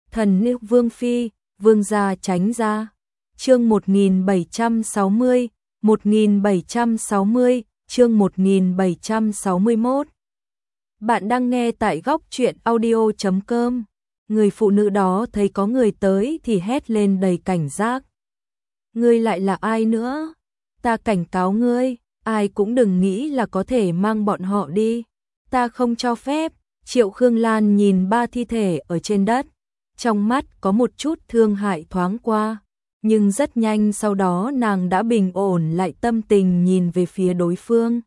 Thần nữ Vương Phi, Vương gia tránh ra. Chương 1760, 1760, chương 1761. Bạn đang nghe tại góc truyện audio.com. Người phụ nữ đó thấy có người tới thì hét lên đầy cảnh giác. Ngươi lại là ai nữa? Ta cảnh cáo ngươi, ai cũng đừng nghĩ là có thể mang bọn họ đi. Ta không cho phép. Triệu Khương Lan nhìn ba thi thể ở trên đất, trong mắt có một chút thương hại thoáng qua, nhưng rất nhanh sau đó nàng đã bình ổn lại tâm tình nhìn về phía đối phương.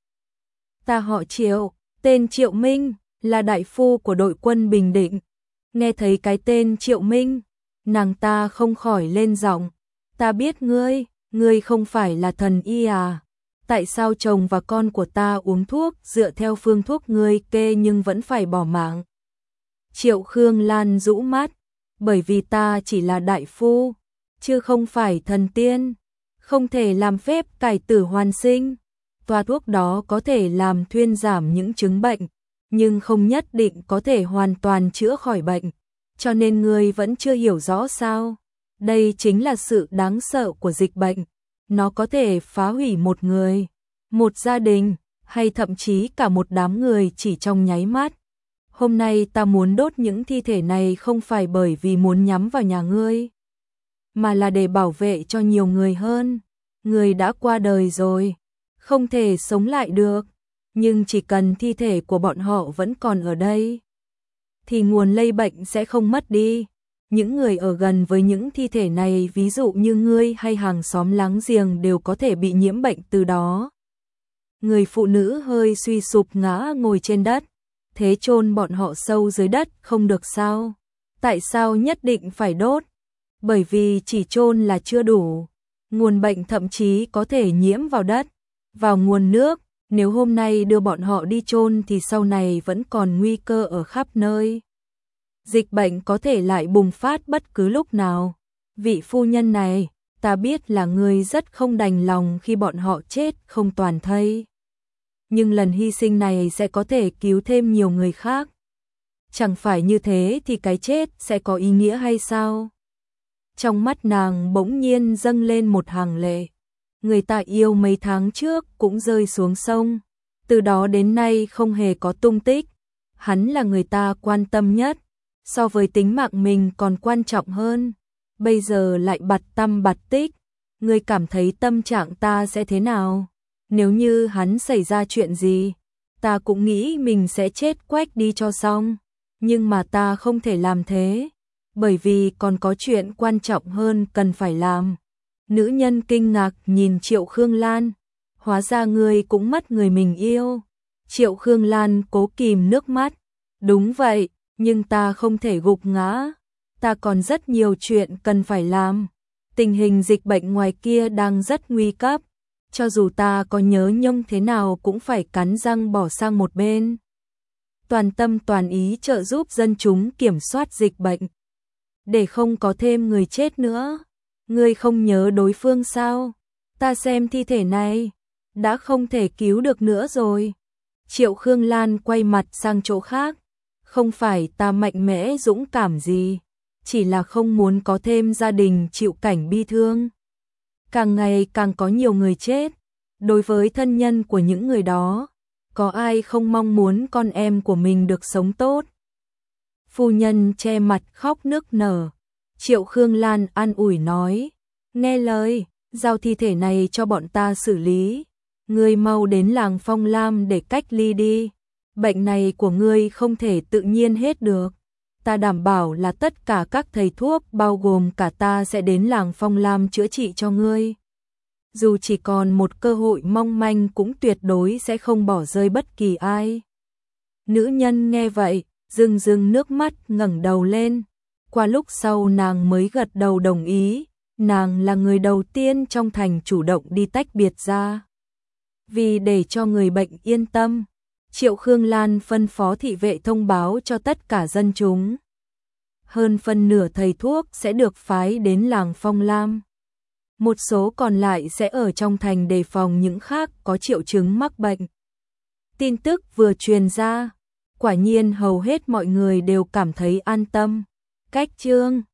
Ta họ Triệu, tên Triệu Minh, là đại phu của đội quân Bình Định. Nghe thấy cái tên Triệu Minh, nàng ta không khỏi lên giọng, ta biết ngươi không phải là thần y à? Tại sao chồng và con của ta uống thuốc dựa theo phương thuốc ngươi kê nhưng vẫn phải bỏ mạng? Triệu Khương Lan rũ mắt, bởi vì ta chỉ là đại phu, chứ không phải thần tiên, không thể làm phép cải tử hoàn sinh. Toa thuốc đó có thể làm thuyên giảm những chứng bệnh, nhưng không nhất định có thể hoàn toàn chữa khỏi bệnh, cho nên ngươi vẫn chưa hiểu rõ sao? Đây chính là sự đáng sợ của dịch bệnh. Nó có thể phá hủy một người, một gia đình, hay thậm chí cả một đám người chỉ trong nháy mắt. Hôm nay ta muốn đốt những thi thể này không phải bởi vì muốn nhắm vào nhà ngươi, mà là để bảo vệ cho nhiều người hơn. Người đã qua đời rồi, không thể sống lại được, nhưng chỉ cần thi thể của bọn họ vẫn còn ở đây, thì nguồn lây bệnh sẽ không mất đi. Những người ở gần với những thi thể này, ví dụ như ngươi hay hàng xóm láng giềng, đều có thể bị nhiễm bệnh từ đó. Người phụ nữ hơi suy sụp ngã ngồi trên đất. Thế chôn bọn họ sâu dưới đất không được sao? Tại sao nhất định phải đốt? Bởi vì chỉ chôn là chưa đủ. Nguồn bệnh thậm chí có thể nhiễm vào đất, vào nguồn nước. Nếu hôm nay đưa bọn họ đi chôn thì sau này vẫn còn nguy cơ ở khắp nơi. Dịch bệnh có thể lại bùng phát bất cứ lúc nào. Vị phu nhân này, ta biết là ngươi rất không đành lòng khi bọn họ chết không toàn thây. Nhưng lần hy sinh này sẽ có thể cứu thêm nhiều người khác. Chẳng phải như thế thì cái chết sẽ có ý nghĩa hay sao? Trong mắt nàng bỗng nhiên dâng lên một hàng lệ. Người ta yêu mấy tháng trước cũng rơi xuống sông, từ đó đến nay không hề có tung tích. Hắn là người ta quan tâm nhất, so với tính mạng mình còn quan trọng hơn. Bây giờ lại bặt tăm bặt tích. Ngươi cảm thấy tâm trạng ta sẽ thế nào? Nếu như hắn xảy ra chuyện gì, ta cũng nghĩ mình sẽ chết quách đi cho xong. Nhưng mà ta không thể làm thế, bởi vì còn có chuyện quan trọng hơn cần phải làm. Nữ nhân kinh ngạc nhìn Triệu Khương Lan. Hóa ra ngươi cũng mất người mình yêu. Triệu Khương Lan cố kìm nước mắt. Đúng vậy, nhưng ta không thể gục ngã. Ta còn rất nhiều chuyện cần phải làm. Tình hình dịch bệnh ngoài kia đang rất nguy cấp. Cho dù ta có nhớ nhung thế nào cũng phải cắn răng bỏ sang một bên. Toàn tâm toàn ý trợ giúp dân chúng kiểm soát dịch bệnh, để không có thêm người chết nữa. Ngươi không nhớ đối phương sao? Ta xem thi thể này, đã không thể cứu được nữa rồi. Triệu Khương Lan quay mặt sang chỗ khác. Không phải ta mạnh mẽ dũng cảm gì, chỉ là không muốn có thêm gia đình chịu cảnh bi thương. Càng ngày càng có nhiều người chết. Đối với thân nhân của những người đó, có ai không mong muốn con em của mình được sống tốt? Phu nhân che mặt khóc nức nở. Triệu Khương Lan an ủi nói, nghe lời, giao thi thể này cho bọn ta xử lý. Ngươi mau đến làng Phong Lam để cách ly đi. Bệnh này của ngươi không thể tự nhiên hết được. Ta đảm bảo là tất cả các thầy thuốc, bao gồm cả ta, sẽ đến làng Phong Lam chữa trị cho ngươi. Dù chỉ còn một cơ hội mong manh cũng tuyệt đối sẽ không bỏ rơi bất kỳ ai. Nữ nhân nghe vậy, rưng rưng nước mắt ngẩng đầu lên. Qua lúc sau nàng mới gật đầu đồng ý. Nàng là người đầu tiên trong thành chủ động đi tách biệt ra. Vì để cho người bệnh yên tâm, Triệu Khương Lan phân phó thị vệ thông báo cho tất cả dân chúng. Hơn phân nửa thầy thuốc sẽ được phái đến làng Phong Lam. Một số còn lại sẽ ở trong thành đề phòng những khác có triệu chứng mắc bệnh. Tin tức vừa truyền ra, quả nhiên hầu hết mọi người đều cảm thấy an tâm. Cách chương